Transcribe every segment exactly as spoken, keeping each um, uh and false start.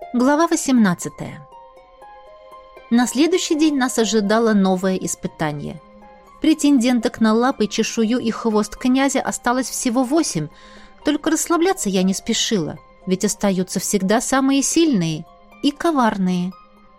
Глава восемнадцатая. На следующий день нас ожидало новое испытание. Претенденток на лапы, чешую и хвост князя осталось всего восемь, только расслабляться я не спешила, ведь остаются всегда самые сильные и коварные.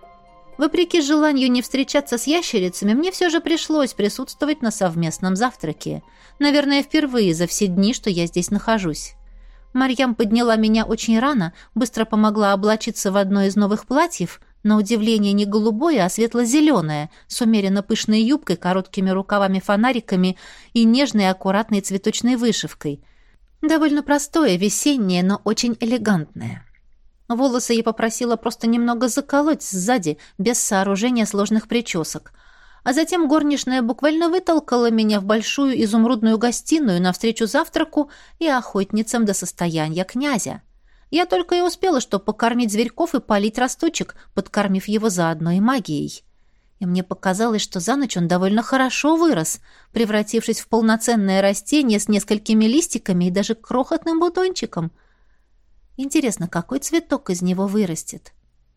Вопреки желанию не встречаться с ящерицами, мне все же пришлось присутствовать на совместном завтраке. Наверное, впервые за все дни, что я здесь нахожусь. Марьям подняла меня очень рано, быстро помогла облачиться в одно из новых платьев, на удивление не голубое, а светло-зеленое, с умеренно пышной юбкой, короткими рукавами-фонариками и нежной аккуратной цветочной вышивкой. Довольно простое, весеннее, но очень элегантное. Волосы я попросила просто немного заколоть сзади, без сооружения сложных причесок. А затем горничная буквально вытолкала меня в большую изумрудную гостиную навстречу завтраку и охотницам до состояния князя. Я только и успела, что покормить зверьков и полить росточек, подкормив его заодно и магией. И мне показалось, что за ночь он довольно хорошо вырос, превратившись в полноценное растение с несколькими листиками и даже крохотным бутончиком. Интересно, какой цветок из него вырастет?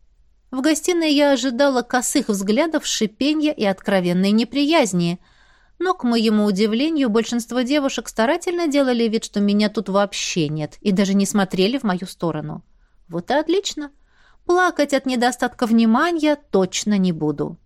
В гостиной я ожидала косых взглядов, шипенья и откровенной неприязни, но, к моему удивлению, большинство девушек старательно делали вид, что меня тут вообще нет, и даже не смотрели в мою сторону. Вот и отлично. Плакать от недостатка внимания точно не буду.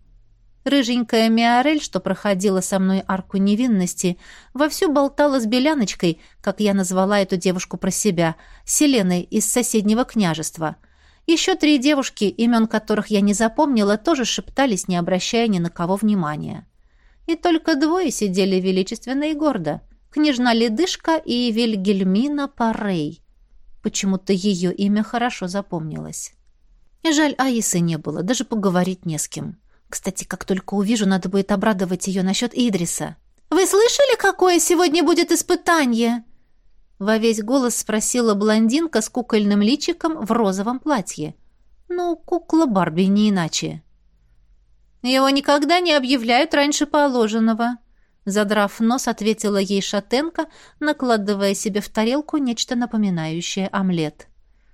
Рыженькая Миорель, что проходила со мной арку невинности, вовсю болтала с Беляночкой, как я назвала эту девушку про себя, Селеной из соседнего княжества. Еще три девушки, имен которых я не запомнила, тоже шептались, не обращая ни на кого внимания. И только двое сидели величественно и гордо. Княжна Ледышка и Вильгельмина Парей. Почему-то ее имя хорошо запомнилось. И жаль, Аисы не было, даже поговорить не с кем. Кстати, как только увижу, надо будет обрадовать ее насчет Идриса. «Вы слышали, какое сегодня будет испытание?» Во весь голос спросила блондинка с кукольным личиком в розовом платье. Ну, кукла Барби не иначе. «Его никогда не объявляют раньше положенного», задрав нос, ответила ей шатенка, накладывая себе в тарелку нечто напоминающее омлет.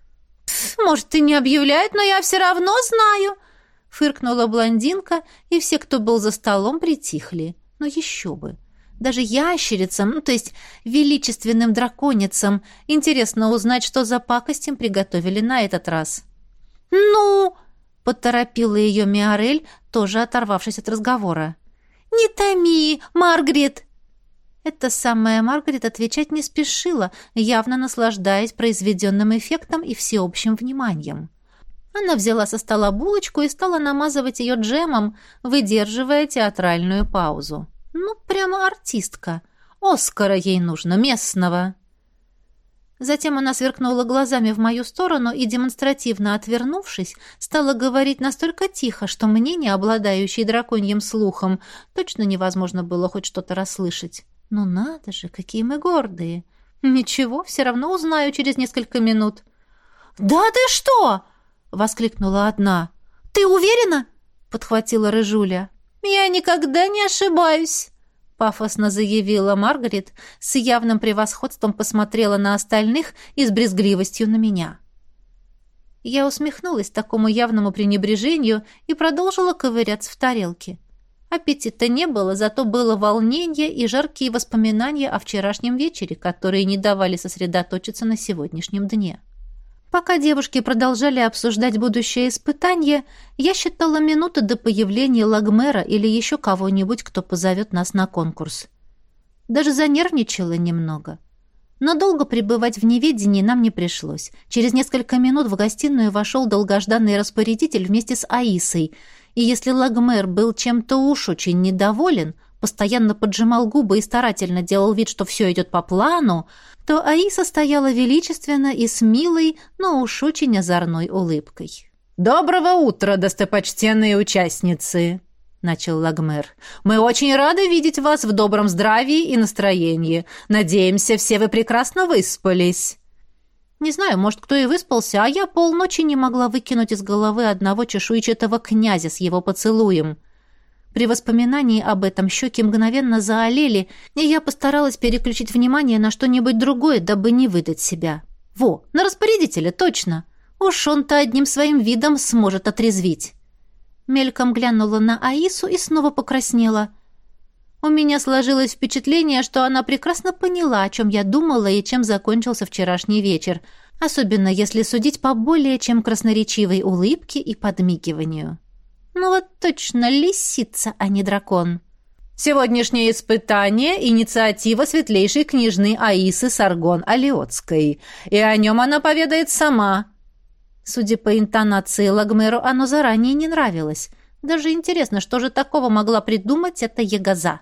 «Может, и не объявляют, но я все равно знаю», фыркнула блондинка, и все, кто был за столом, притихли. Но еще бы. Даже ящерицам, ну, то есть величественным драконицам, интересно узнать, что за пакость им приготовили на этот раз. «Ну!» — поторопила ее Миорель, тоже оторвавшись от разговора. «Не томи, Маргарет!» Эта самая Маргарет отвечать не спешила, явно наслаждаясь произведенным эффектом и всеобщим вниманием. Она взяла со стола булочку и стала намазывать ее джемом, выдерживая театральную паузу. Ну, прямо артистка. Оскара ей нужно, местного. Затем она сверкнула глазами в мою сторону и, демонстративно отвернувшись, стала говорить настолько тихо, что мне, не обладающей драконьим слухом, точно невозможно было хоть что-то расслышать. Ну надо же, какие мы гордые. Ничего, все равно узнаю через несколько минут. «Да ты что?» — воскликнула одна. «Ты уверена?» — подхватила Рыжуля. «Я никогда не ошибаюсь», — пафосно заявила Маргарет, с явным превосходством посмотрела на остальных и с брезгливостью на меня. Я усмехнулась такому явному пренебрежению и продолжила ковыряться в тарелке. Аппетита не было, зато было волнение и жаркие воспоминания о вчерашнем вечере, которые не давали сосредоточиться на сегодняшнем дне. Пока девушки продолжали обсуждать будущее испытание, я считала минуты до появления Лагмера или еще кого-нибудь, кто позовет нас на конкурс. Даже занервничала немного. Но долго пребывать в неведении нам не пришлось. Через несколько минут в гостиную вошел долгожданный распорядитель вместе с Аисой, и если Лагмер был чем-то уж очень недоволен, постоянно поджимал губы и старательно делал вид, что все идет по плану, то Аиса стояла величественно и с милой, но уж очень озорной улыбкой. «Доброго утра, достопочтенные участницы!» — начал Лагмер. «Мы очень рады видеть вас в добром здравии и настроении. Надеемся, все вы прекрасно выспались». Не знаю, может, кто и выспался, а я полночи не могла выкинуть из головы одного чешуйчатого князя с его поцелуем. При воспоминании об этом щеки мгновенно заолели, и я постаралась переключить внимание на что-нибудь другое, дабы не выдать себя. Во, на распорядителя, точно! Уж он-то одним своим видом сможет отрезвить. Мельком глянула на Аису и снова покраснела. У меня сложилось впечатление, что она прекрасно поняла, о чем я думала и чем закончился вчерашний вечер, особенно если судить по более чем красноречивой улыбке и подмигиванию. Ну вот точно лисица, а не дракон. Сегодняшнее испытание – инициатива светлейшей княжны Аисы Саргон-Алиотской, и о нем она поведает сама. Судя по интонации Лагмеру, оно заранее не нравилось. Даже интересно, что же такого могла придумать эта ягоза.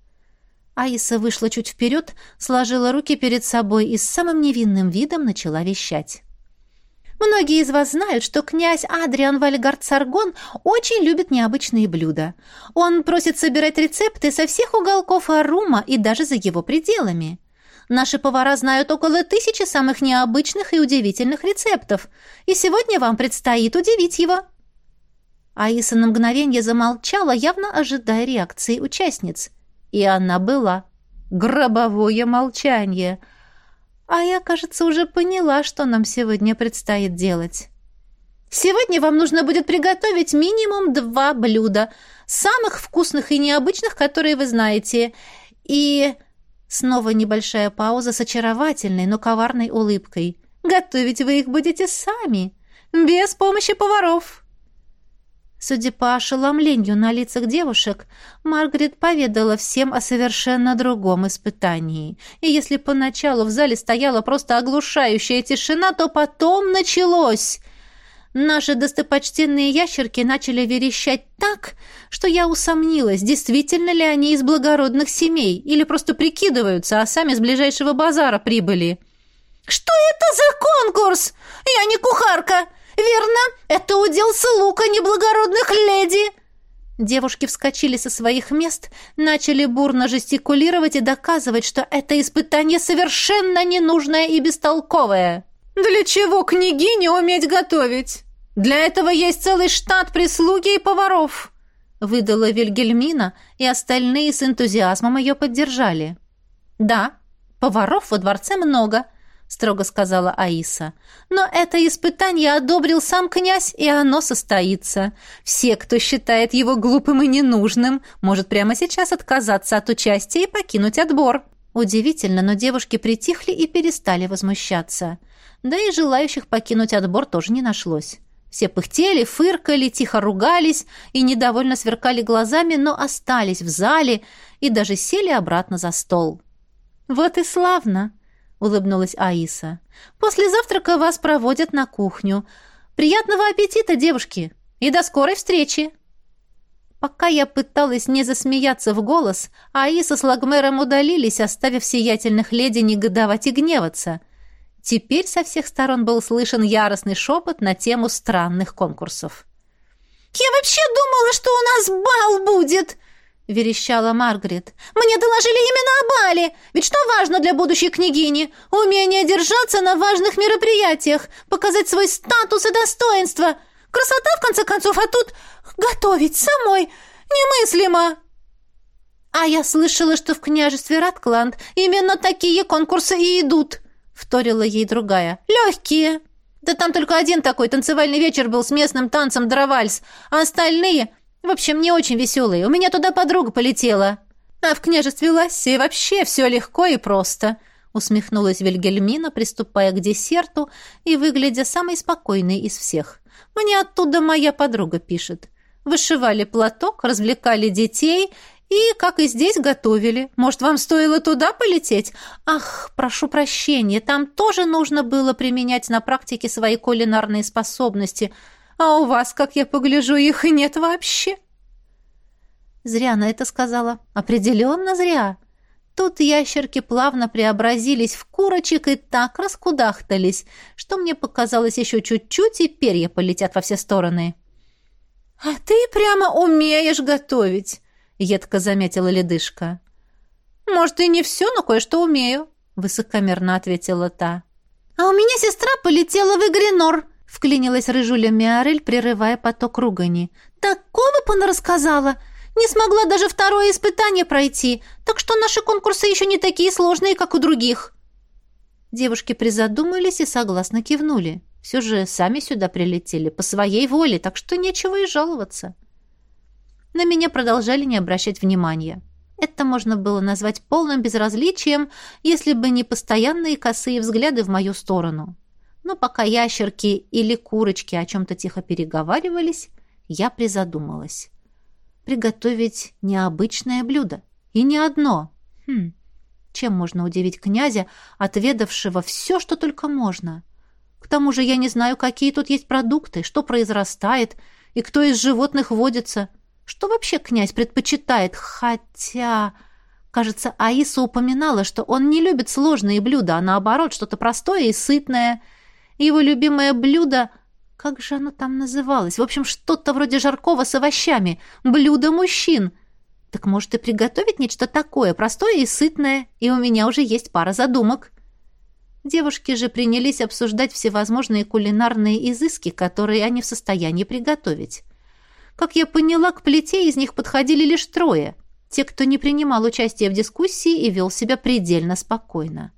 Аиса вышла чуть вперед, сложила руки перед собой и с самым невинным видом начала вещать. Многие из вас знают, что князь Адриан Вальгард Саргон очень любит необычные блюда. Он просит собирать рецепты со всех уголков Арума и даже за его пределами. Наши повара знают около тысячи самых необычных и удивительных рецептов, и сегодня вам предстоит удивить его». Аиса на мгновенье замолчала, явно ожидая реакции участниц. И она была. Гробовое молчание. А я, кажется, уже поняла, что нам сегодня предстоит делать. Сегодня вам нужно будет приготовить минимум два блюда, самых вкусных и необычных, которые вы знаете. И... Снова небольшая пауза с очаровательной, но коварной улыбкой. Готовить вы их будете сами, без помощи поваров. Судя по ошеломлению на лицах девушек, Маргарет поведала всем о совершенно другом испытании. И если поначалу в зале стояла просто оглушающая тишина, то потом началось. Наши достопочтенные ящерки начали верещать так, что я усомнилась, действительно ли они из благородных семей или просто прикидываются, а сами с ближайшего базара прибыли. «Что это за конкурс? Я не кухарка! Верно, это удел слуг, а не благородных леди!» Девушки вскочили со своих мест, начали бурно жестикулировать и доказывать, что это испытание совершенно ненужное и бестолковое. «Для чего княгине уметь готовить? Для этого есть целый штат прислуги и поваров», — выдала Вильгельмина, и остальные с энтузиазмом ее поддержали. «Да, поваров во дворце много», — строго сказала Аиса. «Но это испытание одобрил сам князь, и оно состоится. Все, кто считает его глупым и ненужным, может прямо сейчас отказаться от участия и покинуть отбор». Удивительно, но девушки притихли и перестали возмущаться. Да и желающих покинуть отбор тоже не нашлось. Все пыхтели, фыркали, тихо ругались и недовольно сверкали глазами, но остались в зале и даже сели обратно за стол. «Вот и славно!» — улыбнулась Аиса. «После завтрака вас проводят на кухню. Приятного аппетита, девушки, и до скорой встречи!» Пока я пыталась не засмеяться в голос, Аиса с Лагмером удалились, оставив сиятельных леди негодовать и гневаться. Теперь со всех сторон был слышен яростный шепот на тему странных конкурсов. «Я вообще думала, что у нас бал будет!» — верещала Маргарет. «Мне доложили именно о бале! Ведь что важно для будущей княгини? Умение держаться на важных мероприятиях, показать свой статус и достоинство. Красота, в конце концов, а тут готовить самой немыслимо!» «А я слышала, что в княжестве Раткланд именно такие конкурсы и идут!» — вторила ей другая. «Легкие! Да там только один такой танцевальный вечер был с местным танцем дровальс, а остальные, в общем, не очень веселые. У меня туда подруга полетела. А в княжестве Лассии вообще все легко и просто», — усмехнулась Вильгельмина, приступая к десерту и выглядя самой спокойной из всех. «Мне оттуда моя подруга пишет. Вышивали платок, развлекали детей и, как и здесь, готовили. Может, вам стоило туда полететь? Ах, прошу прощения, там тоже нужно было применять на практике свои кулинарные способности. А у вас, как я погляжу, их и нет вообще». Зря она это сказала. Определенно зря. Тут ящерки плавно преобразились в курочек и так раскудахтались, что мне показалось еще чуть-чуть, и перья полетят во все стороны. «А ты прямо умеешь готовить», — едко заметила ледышка. «Может, и не все, но кое-что умею», — высокомерно ответила та. «А у меня сестра полетела в Игренор», — вклинилась рыжуля Миарель, прерывая поток ругани. «Такого понарассказала! Не смогла даже второе испытание пройти, так что наши конкурсы еще не такие сложные, как у других». Девушки призадумались и согласно кивнули. Все же сами сюда прилетели, по своей воле, так что нечего и жаловаться. На меня продолжали не обращать внимания. Это можно было назвать полным безразличием, если бы не постоянные косые взгляды в мою сторону. Но пока ящерки или курочки о чем-то тихо переговаривались, я призадумалась. Приготовить необычное блюдо. И не одно. Хм, чем можно удивить князя, отведавшего все, что только можно? К тому же я не знаю, какие тут есть продукты, что произрастает и кто из животных водится. Что вообще князь предпочитает? Хотя, кажется, Аиса упоминала, что он не любит сложные блюда, а наоборот, что-то простое и сытное. Его любимое блюдо... Как же оно там называлось? В общем, что-то вроде жаркого с овощами. Блюдо мужчин. Так может и приготовить нечто такое, простое и сытное, и у меня уже есть пара задумок. Девушки же принялись обсуждать всевозможные кулинарные изыски, которые они в состоянии приготовить. Как я поняла, к плите из них подходили лишь трое. Те, кто не принимал участия в дискуссии и вел себя предельно спокойно.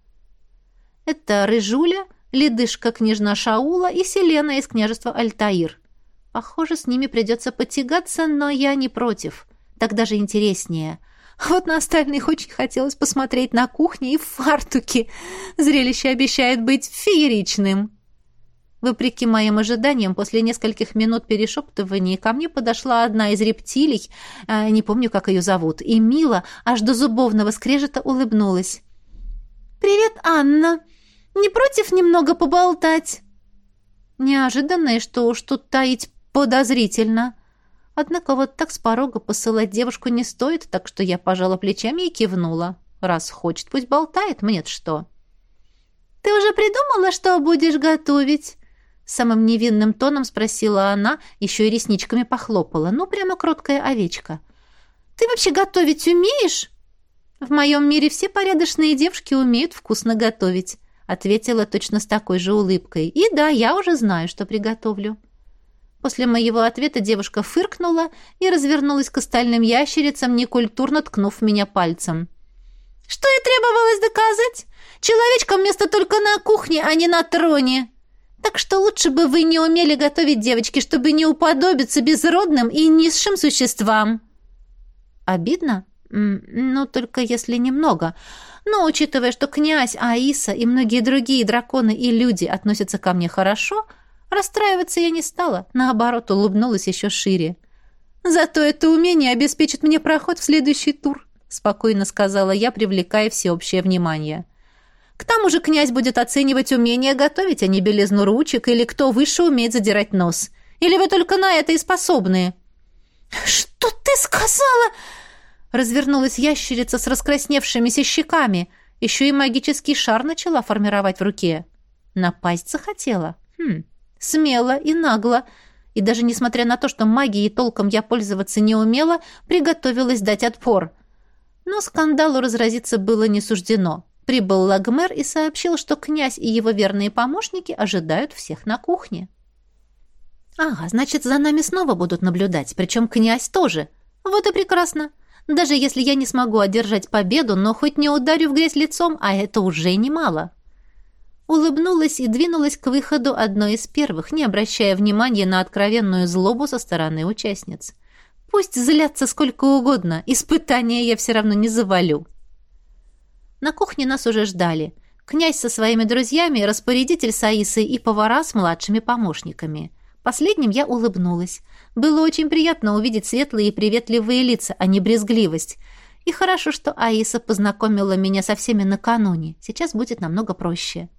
Это Рыжуля, ледышка княжна Шаула и Селена из княжества Альтаир. Похоже, с ними придется потягаться, но я не против. Так даже интереснее. Вот на остальных очень хотелось посмотреть на кухне и в фартуке. Зрелище обещает быть фееричным. Вопреки моим ожиданиям, после нескольких минут перешептываний ко мне подошла одна из рептилий, э, не помню, как ее зовут, и мило, аж до зубовного скрежета улыбнулась. «Привет, Анна! Не против немного поболтать?» Неожиданно, и что уж тут таить, подозрительно. Однако вот так с порога посылать девушку не стоит, так что я пожала плечами и кивнула. Раз хочет, пусть болтает, мне-то что. «Ты уже придумала, что будешь готовить?» Самым невинным тоном спросила она, еще и ресничками похлопала. Ну, прямо кроткая овечка. «Ты вообще готовить умеешь?» «В моем мире все порядочные девушки умеют вкусно готовить», ответила точно с такой же улыбкой. «И да, я уже знаю, что приготовлю». После моего ответа девушка фыркнула и развернулась к остальным ящерицам, некультурно ткнув меня пальцем. «Что и требовалось доказать? Человечкам место только на кухне, а не на троне. Так что лучше бы вы не умели готовить, девочки, чтобы не уподобиться безродным и низшим существам». «Обидно? Ну, только если немного. Но, учитывая, что князь, Аиса и многие другие драконы и люди относятся ко мне хорошо, расстраиваться я не стала, наоборот, улыбнулась еще шире. «Зато это умение обеспечит мне проход в следующий тур», спокойно сказала я, привлекая всеобщее внимание. «К тому же князь будет оценивать умение готовить, а не белизну ручек, или кто выше умеет задирать нос. Или вы только на это и способны?» «Что ты сказала?» Развернулась ящерица с раскрасневшимися щеками. Еще и магический шар начала формировать в руке. Напасть захотела. Хм, смело и нагло. И даже несмотря на то, что магией толком я пользоваться не умела, приготовилась дать отпор. Но скандалу разразиться было не суждено. Прибыл Лагмер и сообщил, что князь и его верные помощники ожидают всех на кухне. «Ага, значит, за нами снова будут наблюдать, причем князь тоже. Вот и прекрасно. Даже если я не смогу одержать победу, но хоть не ударю в грязь лицом, а это уже немало». Улыбнулась и двинулась к выходу одной из первых, не обращая внимания на откровенную злобу со стороны участниц. Пусть злятся сколько угодно, испытания я все равно не завалю. На кухне нас уже ждали. Князь со своими друзьями, распорядитель с Аисой и повара с младшими помощниками. Последним я улыбнулась. Было очень приятно увидеть светлые и приветливые лица, а не брезгливость. И хорошо, что Аиса познакомила меня со всеми накануне. Сейчас будет намного проще.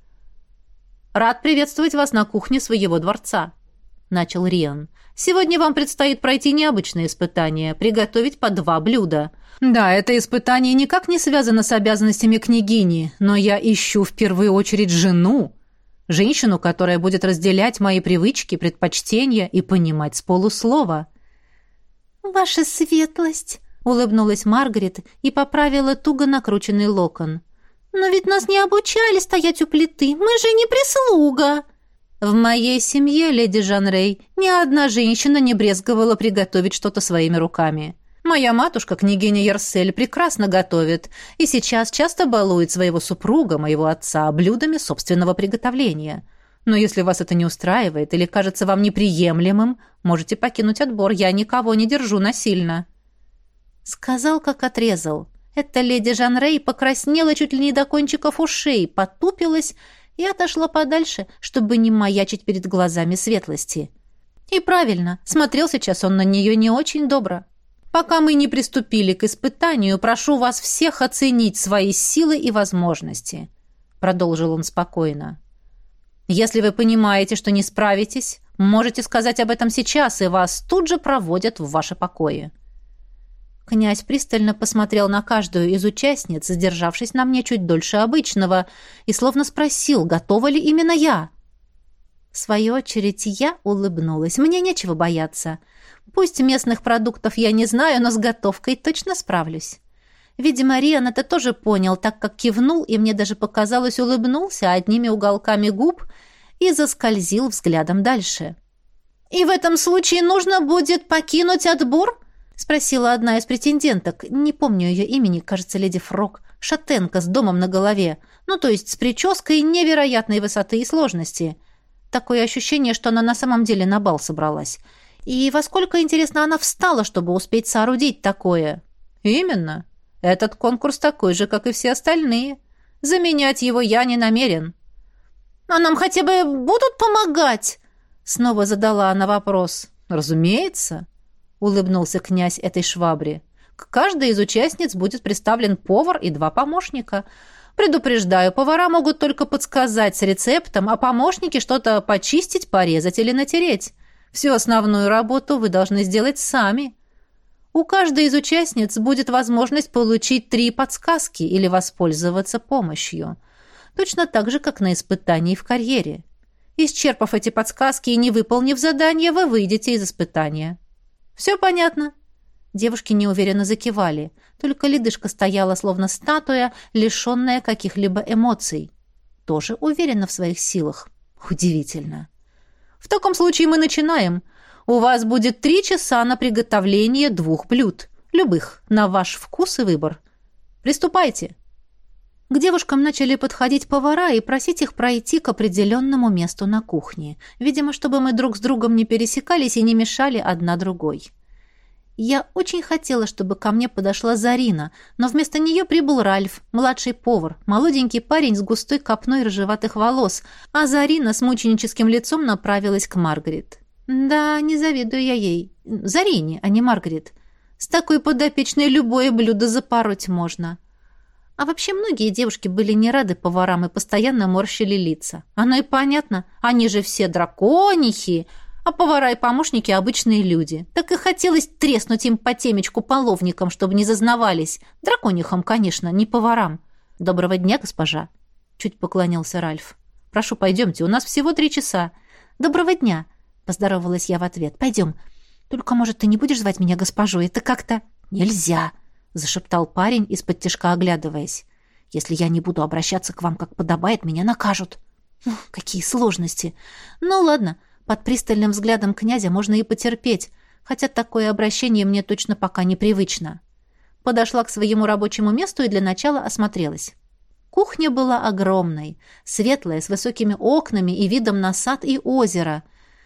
«Рад приветствовать вас на кухне своего дворца», — начал Риан. «Сегодня вам предстоит пройти необычное испытание, приготовить по два блюда. Да, это испытание никак не связано с обязанностями княгини, но я ищу в первую очередь жену, женщину, которая будет разделять мои привычки, предпочтения и понимать с полуслова». «Ваша светлость», — улыбнулась Маргарет и поправила туго накрученный локон. «Но ведь нас не обучали стоять у плиты, мы же не прислуга». «В моей семье, леди Жанрей, ни одна женщина не брезговала приготовить что-то своими руками. Моя матушка, княгиня Ярсель, прекрасно готовит и сейчас часто балует своего супруга, моего отца, блюдами собственного приготовления. Но если вас это не устраивает или кажется вам неприемлемым, можете покинуть отбор. Я никого не держу насильно». Сказал, как отрезал. Эта леди Жанрей покраснела чуть ли не до кончиков ушей, потупилась и отошла подальше, чтобы не маячить перед глазами светлости. И правильно, смотрел сейчас он на нее не очень добро. «Пока мы не приступили к испытанию, прошу вас всех оценить свои силы и возможности», — продолжил он спокойно. «Если вы понимаете, что не справитесь, можете сказать об этом сейчас, и вас тут же проводят в ваши покои». Князь пристально посмотрел на каждую из участниц, задержавшись на мне чуть дольше обычного, и словно спросил, готова ли именно я. В свою очередь я улыбнулась. Мне нечего бояться. Пусть местных продуктов я не знаю, но с готовкой точно справлюсь. Видимо, Риан это тоже понял, так как кивнул, и мне даже показалось, улыбнулся одними уголками губ и заскользил взглядом дальше. «И в этом случае нужно будет покинуть отбор?» — спросила одна из претенденток. Не помню ее имени, кажется, леди Фрог. Шатенка с домом на голове. Ну, то есть с прической невероятной высоты и сложности. Такое ощущение, что она на самом деле на бал собралась. И во сколько, интересно, она встала, чтобы успеть соорудить такое? Именно. Этот конкурс такой же, как и все остальные. Заменять его я не намерен. А нам хотя бы будут помогать? Снова задала она вопрос. Разумеется, улыбнулся князь этой швабре. К каждой из участниц будет представлен повар и два помощника. Предупреждаю, повара могут только подсказать с рецептом, а помощники что-то почистить, порезать или натереть. Всю основную работу вы должны сделать сами. У каждой из участниц будет возможность получить три подсказки или воспользоваться помощью. Точно так же, как на испытании в карьере. Исчерпав эти подсказки и не выполнив задание, вы выйдете из испытания. Все понятно? Девушки неуверенно закивали. Только ледышка стояла, словно статуя, лишенная каких-либо эмоций. Тоже уверена в своих силах. Удивительно. В таком случае мы начинаем. У вас будет три часа на приготовление двух блюд. Любых, на ваш вкус и выбор. Приступайте. К девушкам начали подходить повара и просить их пройти к определенному месту на кухне. Видимо, чтобы мы друг с другом не пересекались и не мешали одна другой. Я очень хотела, чтобы ко мне подошла Зарина, но вместо нее прибыл Ральф, младший повар, молоденький парень с густой копной рыжеватых волос, а Зарина с мученическим лицом направилась к Маргарет. Да, не завидую я ей. Зарине, а не Маргарет. С такой подопечной любое блюдо запороть можно. А вообще многие девушки были не рады поварам и постоянно морщили лица. Оно и понятно, они же все драконихи, а повара и помощники — обычные люди. Так и хотелось треснуть им по темечку половником, чтобы не зазнавались. Драконихам, конечно, не поварам. «Доброго дня, госпожа!» — чуть поклонился Ральф. «Прошу, пойдемте, у нас всего три часа». «Доброго дня!» — поздоровалась я в ответ. «Пойдем. Только, может, ты не будешь звать меня госпожой? Это как-то...» «Нельзя!» — зашептал парень, из-под тишка оглядываясь. «Если я не буду обращаться к вам, как подобает, меня накажут». «Какие сложности!» «Ну, ладно». Под пристальным взглядом князя можно и потерпеть, хотя такое обращение мне точно пока непривычно. Подошла к своему рабочему месту и для начала осмотрелась. Кухня была огромной, светлая, с высокими окнами и видом на сад и озеро.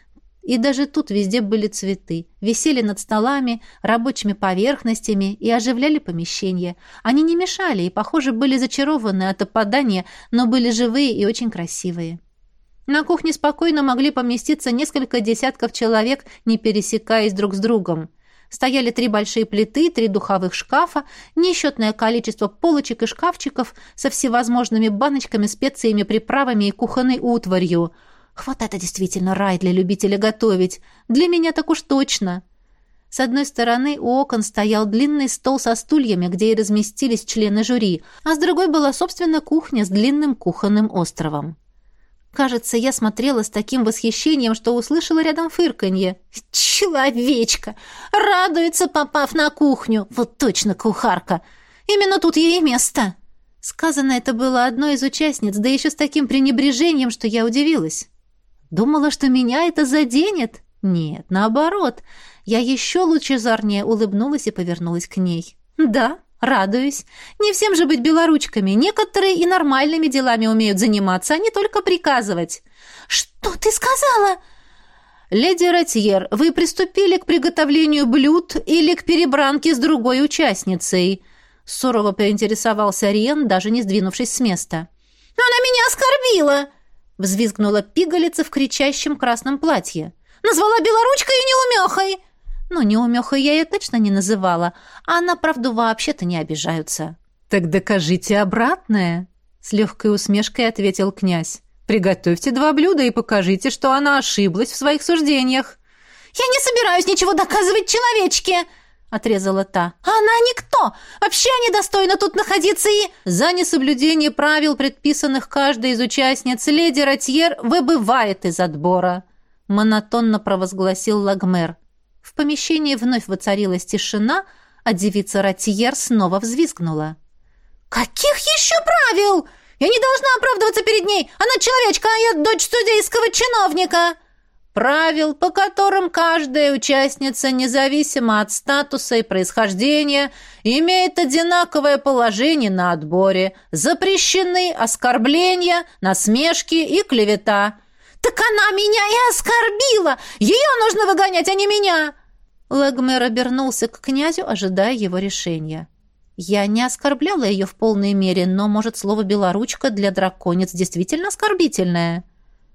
И даже тут везде были цветы, висели над столами, рабочими поверхностями и оживляли помещение. Они не мешали и, похоже, были зачарованы от опадания, но были живые и очень красивые. На кухне спокойно могли поместиться несколько десятков человек, не пересекаясь друг с другом. Стояли три большие плиты, три духовых шкафа, несчетное количество полочек и шкафчиков со всевозможными баночками, специями, приправами и кухонной утварью. Вот это действительно рай для любителя готовить. Для меня так уж точно. С одной стороны у окон стоял длинный стол со стульями, где и разместились члены жюри, а с другой была, собственно, кухня с длинным кухонным островом. Кажется, я смотрела с таким восхищением, что услышала рядом фырканье. «Человечка! Радуется, попав на кухню! Вот точно кухарка! Именно тут ей место!» Сказано это было одной из участниц, да еще с таким пренебрежением, что я удивилась. Думала, что меня это заденет? Нет, наоборот. Я еще лучезарнее улыбнулась и повернулась к ней. «Да, Радуюсь. Не всем же быть белоручками. Некоторые и нормальными делами умеют заниматься, а не только приказывать. Что ты сказала? Леди Ратьер, вы приступили к приготовлению блюд или к перебранке с другой участницей? Сурово поинтересовался Риен, даже не сдвинувшись с места. Она меня оскорбила! Взвизгнула пигалица в кричащем красном платье. Назвала белоручкой и неумехой. Ну, неумехой я ее точно не называла, а на правду вообще-то не обижаются. Так докажите обратное, с легкой усмешкой ответил князь. Приготовьте два блюда и покажите, что она ошиблась в своих суждениях. Я не собираюсь ничего доказывать человечке, отрезала та. Она никто! Вообще недостойна тут находиться и... За несоблюдение правил, предписанных каждой из участниц, леди Ратьер выбывает из отбора, монотонно провозгласил Лагмер. В помещении вновь воцарилась тишина, а девица Ратьер снова взвизгнула. «Каких еще правил? Я не должна оправдываться перед ней! Она человечка, а я дочь судейского чиновника!» «Правил, по которым каждая участница, независимо от статуса и происхождения, имеет одинаковое положение на отборе. Запрещены оскорбления, насмешки и клевета». «Так она меня и оскорбила! Ее нужно выгонять, а не меня!» Лагмер обернулся к князю, ожидая его решения. Я не оскорбляла ее в полной мере, но, может, слово «белоручка» для драконец действительно оскорбительное?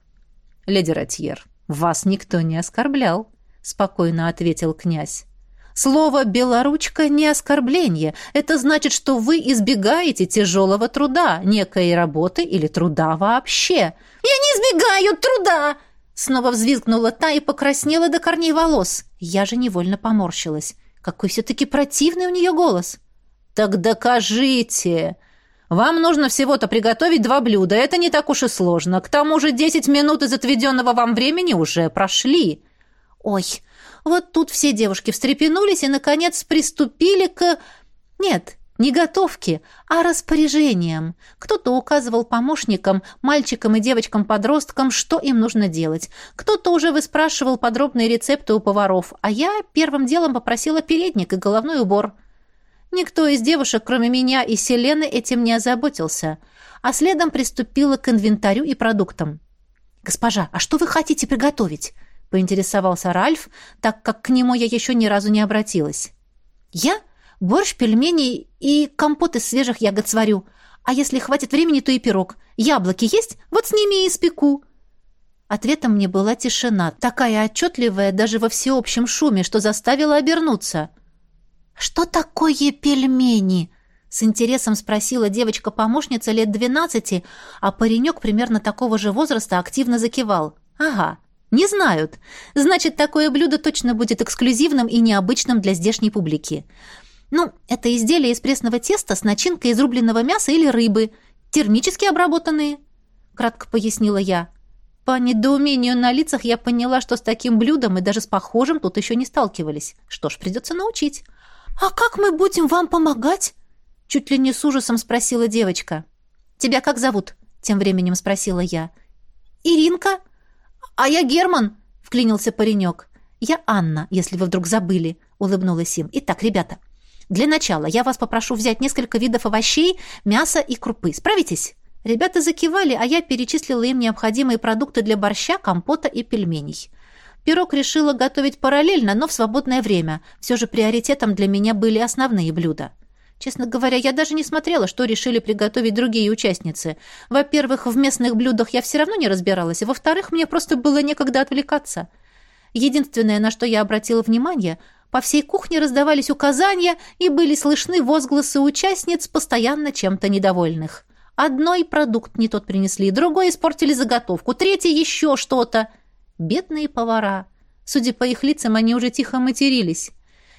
«Леди Ратьер, вас никто не оскорблял», — спокойно ответил князь. «Слово «белоручка» не оскорбление. Это значит, что вы избегаете тяжелого труда, некой работы или труда вообще». «Я не избегаю труда!» Снова взвизгнула та и покраснела до корней волос. Я же невольно поморщилась. Какой все-таки противный у нее голос. «Так докажите! Вам нужно всего-то приготовить два блюда. Это не так уж и сложно. К тому же десять минут из отведенного вам времени уже прошли». «Ой, вот тут все девушки встрепенулись и, наконец, приступили к... Нет, не готовке, а распоряжениям. Кто-то указывал помощникам, мальчикам и девочкам-подросткам, что им нужно делать. Кто-то уже выспрашивал подробные рецепты у поваров, а я первым делом попросила передник и головной убор. Никто из девушек, кроме меня и Селены, этим не озаботился, а следом приступила к инвентарю и продуктам. «Госпожа, а что вы хотите приготовить?» — поинтересовался Ральф, так как к нему я еще ни разу не обратилась. «Я борщ, пельмени и компот из свежих ягод сварю. А если хватит времени, то и пирог. Яблоки есть? Вот с ними и испеку». Ответом мне была тишина, такая отчетливая даже во всеобщем шуме, что заставила обернуться. «Что такое пельмени?» — с интересом спросила девочка-помощница лет двенадцати, а паренек примерно такого же возраста активно закивал. «Ага». «Не знают. Значит, такое блюдо точно будет эксклюзивным и необычным для здешней публики. Ну, это изделие из пресного теста с начинкой из рубленого мяса или рыбы, термически обработанные», — кратко пояснила я. По недоумению на лицах я поняла, что с таким блюдом и даже с похожим тут еще не сталкивались. Что ж, придется научить. «А как мы будем вам помогать?» — чуть ли не с ужасом спросила девочка. «Тебя как зовут?» — тем временем спросила я. «Иринка». «А я Герман», — вклинился паренек. «Я Анна, если вы вдруг забыли», — улыбнулась им. «Итак, ребята, для начала я вас попрошу взять несколько видов овощей, мяса и крупы. Справитесь?» Ребята закивали, а я перечислила им необходимые продукты для борща, компота и пельменей. Пирог решила готовить параллельно, но в свободное время. Все же приоритетом для меня были основные блюда. Честно говоря, я даже не смотрела, что решили приготовить другие участницы. Во-первых, в местных блюдах я все равно не разбиралась, а во-вторых, мне просто было некогда отвлекаться. Единственное, на что я обратила внимание, по всей кухне раздавались указания и были слышны возгласы участниц, постоянно чем-то недовольных. Одной продукт не тот принесли, другой испортили заготовку, третий еще что-то. Бедные повара. Судя по их лицам, они уже тихо матерились.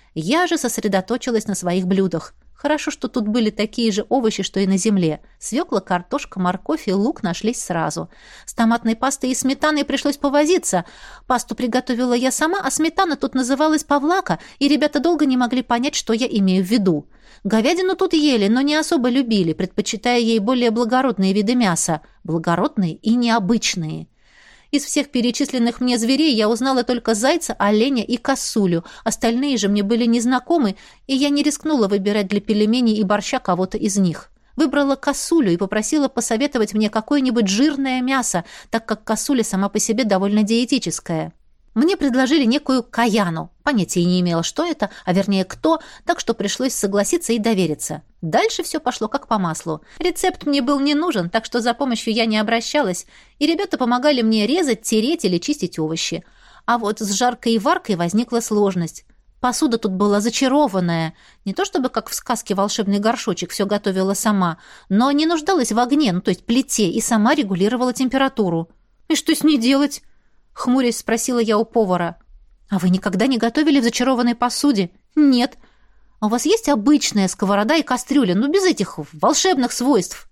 Я же сосредоточилась на своих блюдах. Хорошо, что тут были такие же овощи, что и на земле. Свекла, картошка, морковь и лук нашлись сразу. С томатной пастой и сметаной пришлось повозиться. Пасту приготовила я сама, а сметана тут называлась павлака, и ребята долго не могли понять, что я имею в виду. Говядину тут ели, но не особо любили, предпочитая ей более благородные виды мяса. Благородные и необычные. Из всех перечисленных мне зверей я узнала только зайца, оленя и косулю. Остальные же мне были незнакомы, и я не рискнула выбирать для пельменей и борща кого-то из них. Выбрала косулю и попросила посоветовать мне какое-нибудь жирное мясо, так как косуля сама по себе довольно диетическая. Мне предложили некую каяну. Понятия не имела, что это, а вернее кто, так что пришлось согласиться и довериться. Дальше все пошло как по маслу. Рецепт мне был не нужен, так что за помощью я не обращалась, и ребята помогали мне резать, тереть или чистить овощи. А вот с жаркой и варкой возникла сложность. Посуда тут была зачарованная. Не то чтобы, как в сказке «Волшебный горшочек», все готовила сама, но не нуждалась в огне, ну то есть плите, и сама регулировала температуру. И что с ней делать? Хмурясь спросила я у повара. «А вы никогда не готовили в зачарованной посуде?» «Нет». «А у вас есть обычная сковорода и кастрюля, ну без этих волшебных свойств?»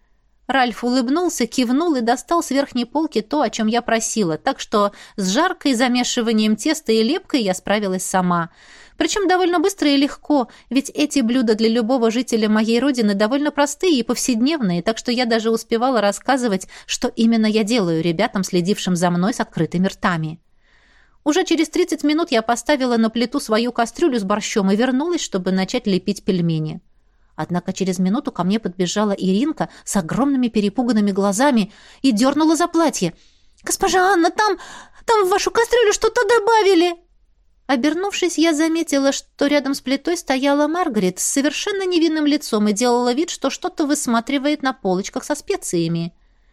Ральф улыбнулся, кивнул и достал с верхней полки то, о чем я просила, так что с жаркой, замешиванием теста и лепкой я справилась сама. Причем довольно быстро и легко, ведь эти блюда для любого жителя моей родины довольно простые и повседневные, так что я даже успевала рассказывать, что именно я делаю ребятам, следившим за мной с открытыми ртами. Уже через тридцать минут я поставила на плиту свою кастрюлю с борщом и вернулась, чтобы начать лепить пельмени. Однако через минуту ко мне подбежала Иринка с огромными перепуганными глазами и дернула за платье. «Госпожа Анна, там, там в вашу кастрюлю что-то добавили!» Обернувшись, я заметила, что рядом с плитой стояла Маргарет с совершенно невинным лицом и делала вид, что что-то высматривает на полочках со специями.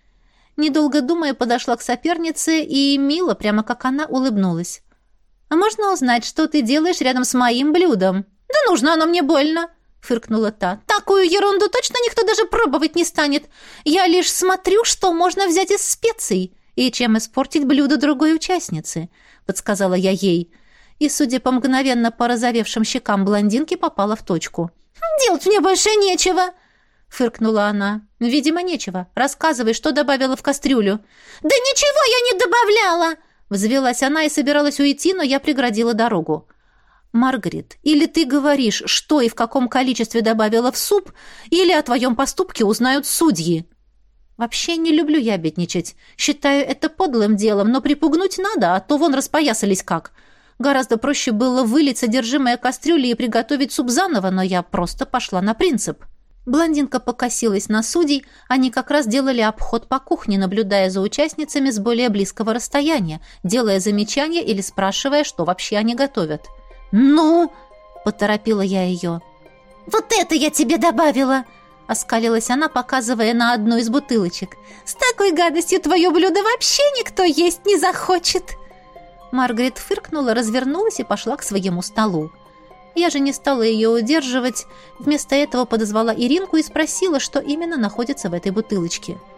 Недолго думая, подошла к сопернице и мило, прямо как она, улыбнулась. «А можно узнать, что ты делаешь рядом с моим блюдом?» «Да нужно оно мне больно!» — фыркнула та. «Такую ерунду точно никто даже пробовать не станет. Я лишь смотрю, что можно взять из специй и чем испортить блюдо другой участницы», — подсказала я ей. И, судя по мгновенно порозовевшим щекам блондинки, попала в точку. «Делать мне больше нечего!» — фыркнула она. «Видимо, нечего. Рассказывай, что добавила в кастрюлю». «Да ничего я не добавляла!» Взвелась она и собиралась уйти, но я преградила дорогу. «Маргарет, или ты говоришь, что и в каком количестве добавила в суп, или о твоем поступке узнают судьи». «Вообще не люблю ябедничать. Считаю это подлым делом, но припугнуть надо, а то вон распоясались как. Гораздо проще было вылить содержимое кастрюли и приготовить суп заново, но я просто пошла на принцип». Блондинка покосилась на судей, они как раз делали обход по кухне, наблюдая за участницами с более близкого расстояния, делая замечания или спрашивая, что вообще они готовят. «Ну?» — поторопила я ее. «Вот это я тебе добавила!» — оскалилась она, показывая на одну из бутылочек. «С такой гадостью твое блюдо вообще никто есть не захочет!» Маргарет фыркнула, развернулась и пошла к своему столу. Я же не стала ее удерживать, вместо этого подозвала Иринку и спросила, что именно находится в этой бутылочке.